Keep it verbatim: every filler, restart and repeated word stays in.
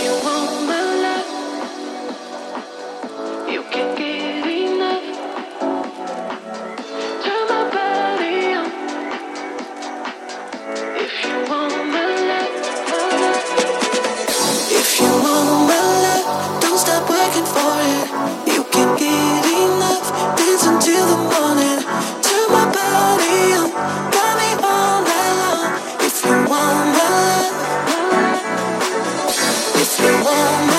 you want my love, you can get enough. Turn my body on. If you want my love, my love. If you want my love, don't stop working for it. You can get enough. Dance until the morning. Turn my body on. Got me all night long. If you want my love, if you want my